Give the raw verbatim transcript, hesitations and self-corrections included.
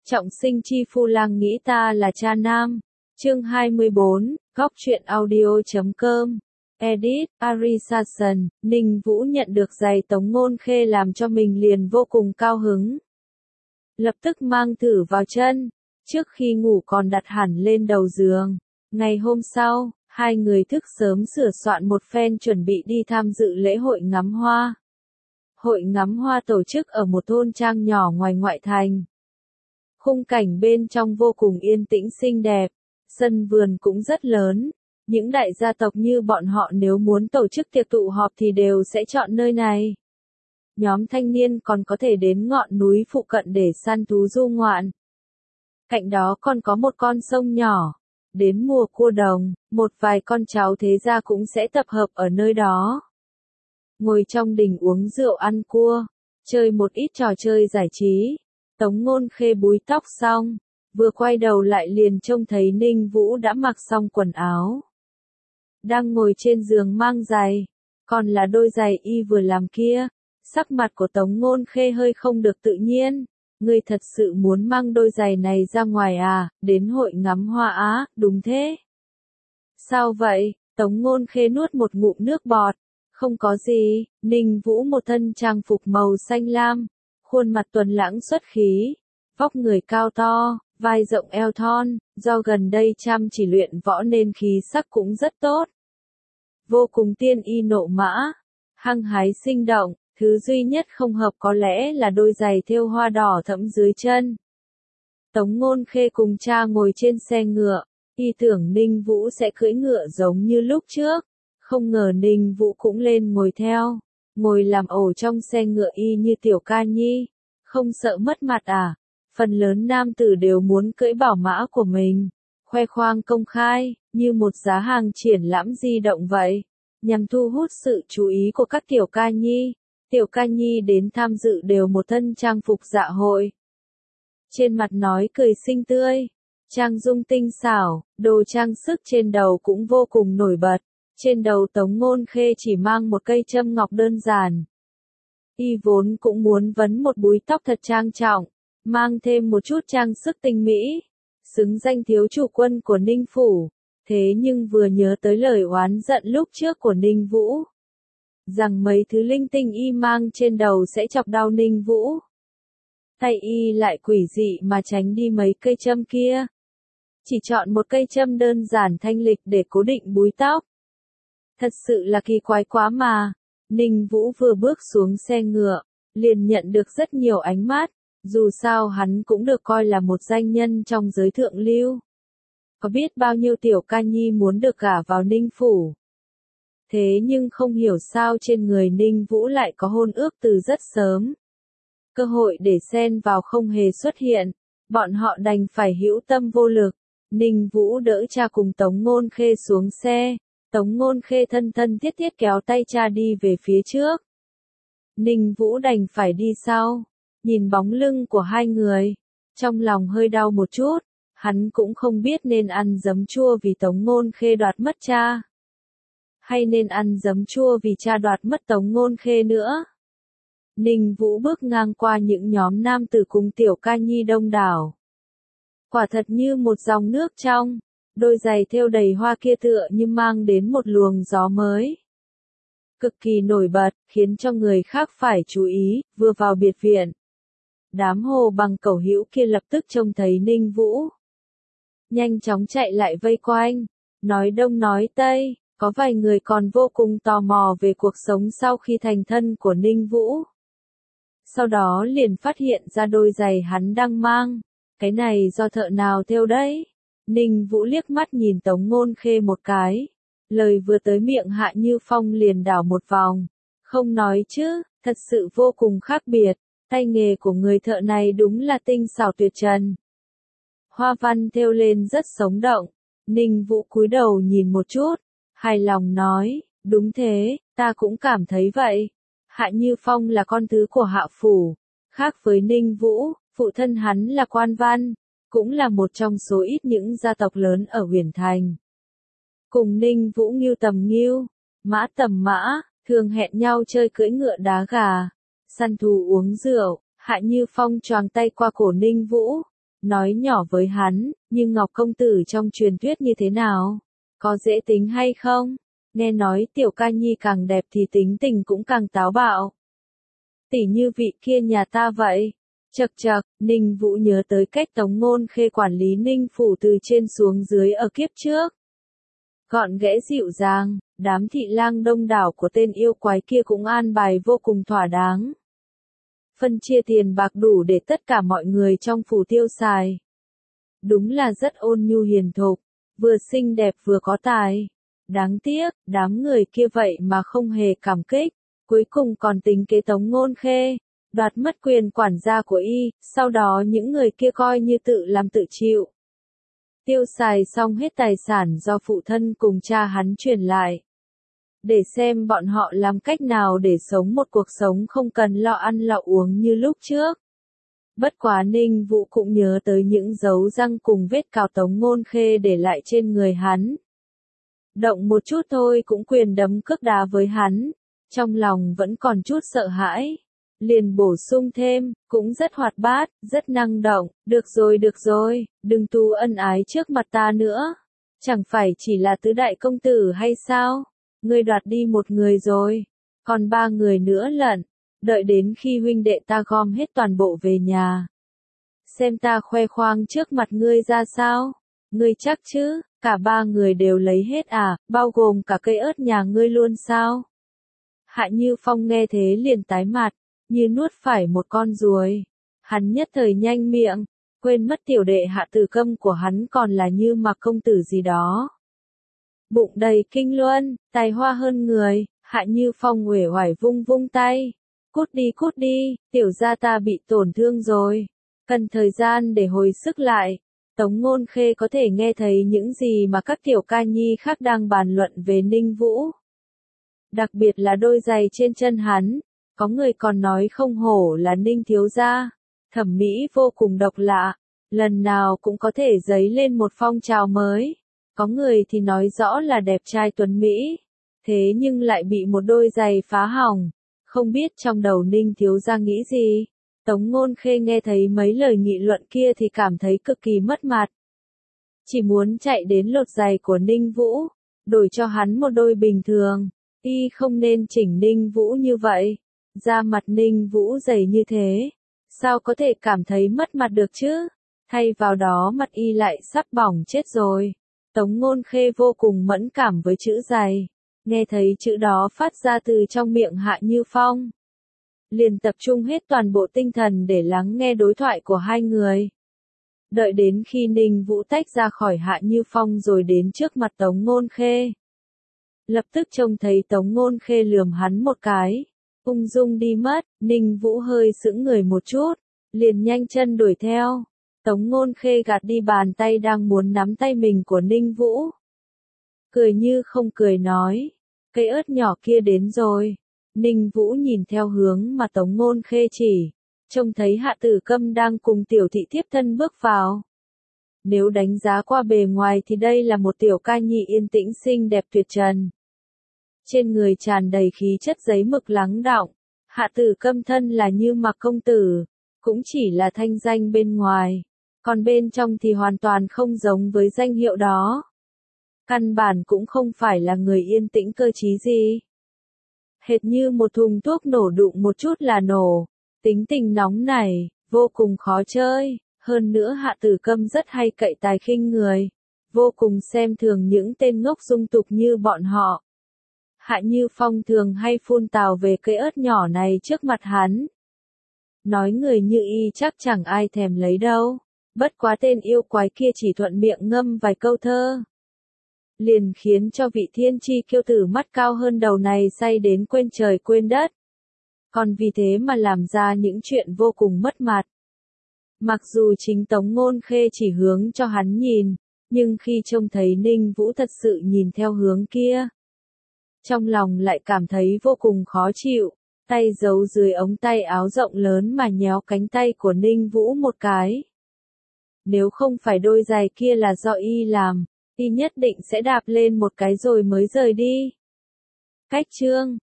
Trọng sinh chi phu lang nghĩ ta là cha nam. Chương hai mươi bốn, góc truyện audio chấm com. Edit, Arisason, Ninh Vũ nhận được giày Tống Ngôn Khê làm cho mình liền vô cùng cao hứng. Lập tức mang thử vào chân, trước khi ngủ còn đặt hẳn lên đầu giường. Ngày hôm sau, hai người thức sớm sửa soạn một phen chuẩn bị đi tham dự lễ hội ngắm hoa. Hội ngắm hoa tổ chức ở một thôn trang nhỏ ngoài ngoại thành. Khung cảnh bên trong vô cùng yên tĩnh xinh đẹp, sân vườn cũng rất lớn. Những đại gia tộc như bọn họ nếu muốn tổ chức tiệc tụ họp thì đều sẽ chọn nơi này. Nhóm thanh niên còn có thể đến ngọn núi phụ cận để săn thú du ngoạn. Cạnh đó còn có một con sông nhỏ. Đến mùa cua đồng, một vài con cháu thế gia cũng sẽ tập hợp ở nơi đó. Ngồi trong đình uống rượu ăn cua, chơi một ít trò chơi giải trí. Tống Ngôn Khê búi tóc xong, vừa quay đầu lại liền trông thấy Ninh Vũ đã mặc xong quần áo. Đang ngồi trên giường mang giày, còn là đôi giày y vừa làm kia. Sắc mặt của Tống Ngôn Khê hơi không được tự nhiên. Ngươi thật sự muốn mang đôi giày này ra ngoài à, đến hội ngắm hoa á, đúng thế. Sao vậy? Tống Ngôn Khê nuốt một ngụm nước bọt. Không có gì, Ninh Vũ một thân trang phục màu xanh lam, khuôn mặt tuấn lãng xuất khí, vóc người cao to, vai rộng eo thon, do gần đây chăm chỉ luyện võ nên khí sắc cũng rất tốt. Vô cùng tiên y nộ mã, hăng hái sinh động, thứ duy nhất không hợp có lẽ là đôi giày thêu hoa đỏ thẫm dưới chân. Tống Ngôn Khê cùng cha ngồi trên xe ngựa, y tưởng Ninh Vũ sẽ cưỡi ngựa giống như lúc trước. Không ngờ Ninh Vũ cũng lên ngồi theo, ngồi làm ổ trong xe ngựa y như tiểu ca nhi, không sợ mất mặt à, phần lớn nam tử đều muốn cưỡi bảo mã của mình, khoe khoang công khai, như một giá hàng triển lãm di động vậy, nhằm thu hút sự chú ý của các tiểu ca nhi. Tiểu ca nhi đến tham dự đều một thân trang phục dạ hội. Trên mặt nói cười xinh tươi, trang dung tinh xảo, đồ trang sức trên đầu cũng vô cùng nổi bật. Trên đầu Tống Ngôn Khê chỉ mang một cây châm ngọc đơn giản. Y vốn cũng muốn vấn một búi tóc thật trang trọng, mang thêm một chút trang sức tinh mỹ, xứng danh thiếu chủ quân của Ninh Phủ. Thế nhưng vừa nhớ tới lời oán giận lúc trước của Ninh Vũ, rằng mấy thứ linh tinh y mang trên đầu sẽ chọc đau Ninh Vũ. Tay y lại quỷ dị mà tránh đi mấy cây châm kia. Chỉ chọn một cây châm đơn giản thanh lịch để cố định búi tóc. Thật sự là kỳ quái quá mà. Ninh Vũ vừa bước xuống xe ngựa, liền nhận được rất nhiều ánh mắt, dù sao hắn cũng được coi là một danh nhân trong giới thượng lưu. Có biết bao nhiêu tiểu ca nhi muốn được gả vào Ninh Phủ. Thế nhưng không hiểu sao trên người Ninh Vũ lại có hôn ước từ rất sớm. Cơ hội để xen vào không hề xuất hiện, bọn họ đành phải hữu tâm vô lực. Ninh Vũ đỡ cha cùng Tống Ngôn Khê xuống xe. Tống Ngôn Khê thân thân thiết thiết kéo tay cha đi về phía trước. Ninh Vũ đành phải đi sau, nhìn bóng lưng của hai người, trong lòng hơi đau một chút, hắn cũng không biết nên ăn giấm chua vì Tống Ngôn Khê đoạt mất cha, hay nên ăn giấm chua vì cha đoạt mất Tống Ngôn Khê nữa. Ninh Vũ bước ngang qua những nhóm nam tử cùng tiểu ca nhi đông đảo. Quả thật như một dòng nước trong. Đôi giày thêu đầy hoa kia tựa như mang đến một luồng gió mới. Cực kỳ nổi bật, khiến cho người khác phải chú ý, vừa vào biệt viện. Đám hồ bằng cẩu hữu kia lập tức trông thấy Ninh Vũ. Nhanh chóng chạy lại vây quanh, nói đông nói tây, có vài người còn vô cùng tò mò về cuộc sống sau khi thành thân của Ninh Vũ. Sau đó liền phát hiện ra đôi giày hắn đang mang, cái này do thợ nào thêu đấy? Ninh Vũ liếc mắt nhìn Tống Ngôn Khê một cái. Lời vừa tới miệng Hạ Như Phong liền đảo một vòng. Không nói chứ, thật sự vô cùng khác biệt. Tay nghề của người thợ này đúng là tinh xảo tuyệt trần. Hoa văn thêu lên rất sống động. Ninh Vũ cúi đầu nhìn một chút, hài lòng nói, đúng thế, ta cũng cảm thấy vậy. Hạ Như Phong là con thứ của Hạ Phủ. Khác với Ninh Vũ, phụ thân hắn là quan văn. Cũng là một trong số ít những gia tộc lớn ở Huyền Thành. Cùng Ninh Vũ Ngưu tầm ngưu, mã tầm mã, thường hẹn nhau chơi cưỡi ngựa đá gà, săn thú uống rượu. Hạ Như Phong choàng tay qua cổ Ninh Vũ, nói nhỏ với hắn, nhưng Ngọc công tử trong truyền thuyết như thế nào? Có dễ tính hay không? Nghe nói tiểu ca nhi càng đẹp thì tính tình cũng càng táo bạo. Tỉ như vị kia nhà ta vậy. Chậc chậc, Ninh Vũ nhớ tới cách Tống Ngôn Khê quản lý Ninh phủ từ trên xuống dưới ở kiếp trước. Gọn ghẽ dịu dàng, đám thị lang đông đảo của tên yêu quái kia cũng an bài vô cùng thỏa đáng. Phân chia tiền bạc đủ để tất cả mọi người trong phủ tiêu xài. Đúng là rất ôn nhu hiền thục, vừa xinh đẹp vừa có tài. Đáng tiếc, đám người kia vậy mà không hề cảm kích, cuối cùng còn tính kế Tống Ngôn Khê, đoạt mất quyền quản gia của y, sau đó những người kia coi như tự làm tự chịu. Tiêu xài xong hết tài sản do phụ thân cùng cha hắn truyền lại. Để xem bọn họ làm cách nào để sống một cuộc sống không cần lo ăn lo uống như lúc trước. Bất quá Ninh Vũ cũng nhớ tới những dấu răng cùng vết cào Tống Ngôn Khê để lại trên người hắn. Động một chút thôi cũng quyền đấm cước đá với hắn, trong lòng vẫn còn chút sợ hãi. Liền bổ sung thêm, cũng rất hoạt bát, rất năng động, được rồi được rồi, đừng tu ân ái trước mặt ta nữa. Chẳng phải chỉ là tứ đại công tử hay sao? Ngươi đoạt đi một người rồi, còn ba người nữa lận, đợi đến khi huynh đệ ta gom hết toàn bộ về nhà. Xem ta khoe khoang trước mặt ngươi ra sao? Ngươi chắc chứ, cả ba người đều lấy hết à, bao gồm cả cây ớt nhà ngươi luôn sao? Hạ Như Phong nghe thế liền tái mặt, như nuốt phải một con ruồi. Hắn nhất thời nhanh miệng, quên mất tiểu đệ Hạ Tử Câm của hắn còn là Như Mặc công tử gì đó. Bụng đầy kinh luân, tài hoa hơn người, Hạ Như Phong uể oải vung vung tay. Cút đi cút đi, tiểu gia ta bị tổn thương rồi. Cần thời gian để hồi sức lại. Tống Ngôn Khê có thể nghe thấy những gì mà các tiểu ca nhi khác đang bàn luận về Ninh Vũ. Đặc biệt là đôi giày trên chân hắn. Có người còn nói không hổ là Ninh thiếu gia. Thẩm mỹ vô cùng độc lạ. Lần nào cũng có thể dấy lên một phong trào mới. Có người thì nói rõ là đẹp trai tuấn mỹ. Thế nhưng lại bị một đôi giày phá hỏng. Không biết trong đầu Ninh thiếu gia nghĩ gì. Tống Ngôn Khê nghe thấy mấy lời nghị luận kia thì cảm thấy cực kỳ mất mặt. Chỉ muốn chạy đến lột giày của Ninh Vũ, đổi cho hắn một đôi bình thường. Y không nên chỉnh Ninh Vũ như vậy. Da mặt Ninh Vũ dày như thế, sao có thể cảm thấy mất mặt được chứ? Thay vào đó mặt y lại sắp bỏng chết rồi. Tống Ngôn Khê vô cùng mẫn cảm với chữ dày. Nghe thấy chữ đó phát ra từ trong miệng Hạ Như Phong. Liền tập trung hết toàn bộ tinh thần để lắng nghe đối thoại của hai người. Đợi đến khi Ninh Vũ tách ra khỏi Hạ Như Phong rồi đến trước mặt Tống Ngôn Khê. Lập tức trông thấy Tống Ngôn Khê lườm hắn một cái. Ung dung đi mất, Ninh Vũ hơi sững người một chút. Liền nhanh chân đuổi theo. Tống Ngôn Khê gạt đi bàn tay đang muốn nắm tay mình của Ninh Vũ. Cười như không cười nói. Cây ớt nhỏ kia đến rồi. Ninh Vũ nhìn theo hướng mà Tống Ngôn Khê chỉ. Trông thấy Hạ Tử Câm đang cùng tiểu thị thiếp thân bước vào. Nếu đánh giá qua bề ngoài thì đây là một tiểu ca nhi yên tĩnh xinh đẹp tuyệt trần. Trên người tràn đầy khí chất giấy mực lắng đọng. Hạ Tử Câm thân là Như Mặc công tử. Cũng chỉ là thanh danh bên ngoài. Còn bên trong thì hoàn toàn không giống với danh hiệu đó. Căn bản cũng không phải là người yên tĩnh cơ trí gì. Hệt như một thùng thuốc nổ đụng một chút là nổ. Tính tình nóng nảy, vô cùng khó chơi. Hơn nữa Hạ Tử Câm rất hay cậy tài khinh người. Vô cùng xem thường những tên ngốc dung tục như bọn họ. Hạ Như Phong thường hay phun tào về cây ớt nhỏ này trước mặt hắn. Nói người như y chắc chẳng ai thèm lấy đâu. Bất quá tên yêu quái kia chỉ thuận miệng ngâm vài câu thơ. Liền khiến cho vị thiên chi kiêu tử mắt cao hơn đầu này say đến quên trời quên đất. Còn vì thế mà làm ra những chuyện vô cùng mất mặt. Mặc dù chính Tống Ngôn Khê chỉ hướng cho hắn nhìn, nhưng khi trông thấy Ninh Vũ thật sự nhìn theo hướng kia. Trong lòng lại cảm thấy vô cùng khó chịu, tay giấu dưới ống tay áo rộng lớn mà nhéo cánh tay của Ninh Vũ một cái. Nếu không phải đôi giày kia là do y làm, y nhất định sẽ đạp lên một cái rồi mới rời đi. Cách chương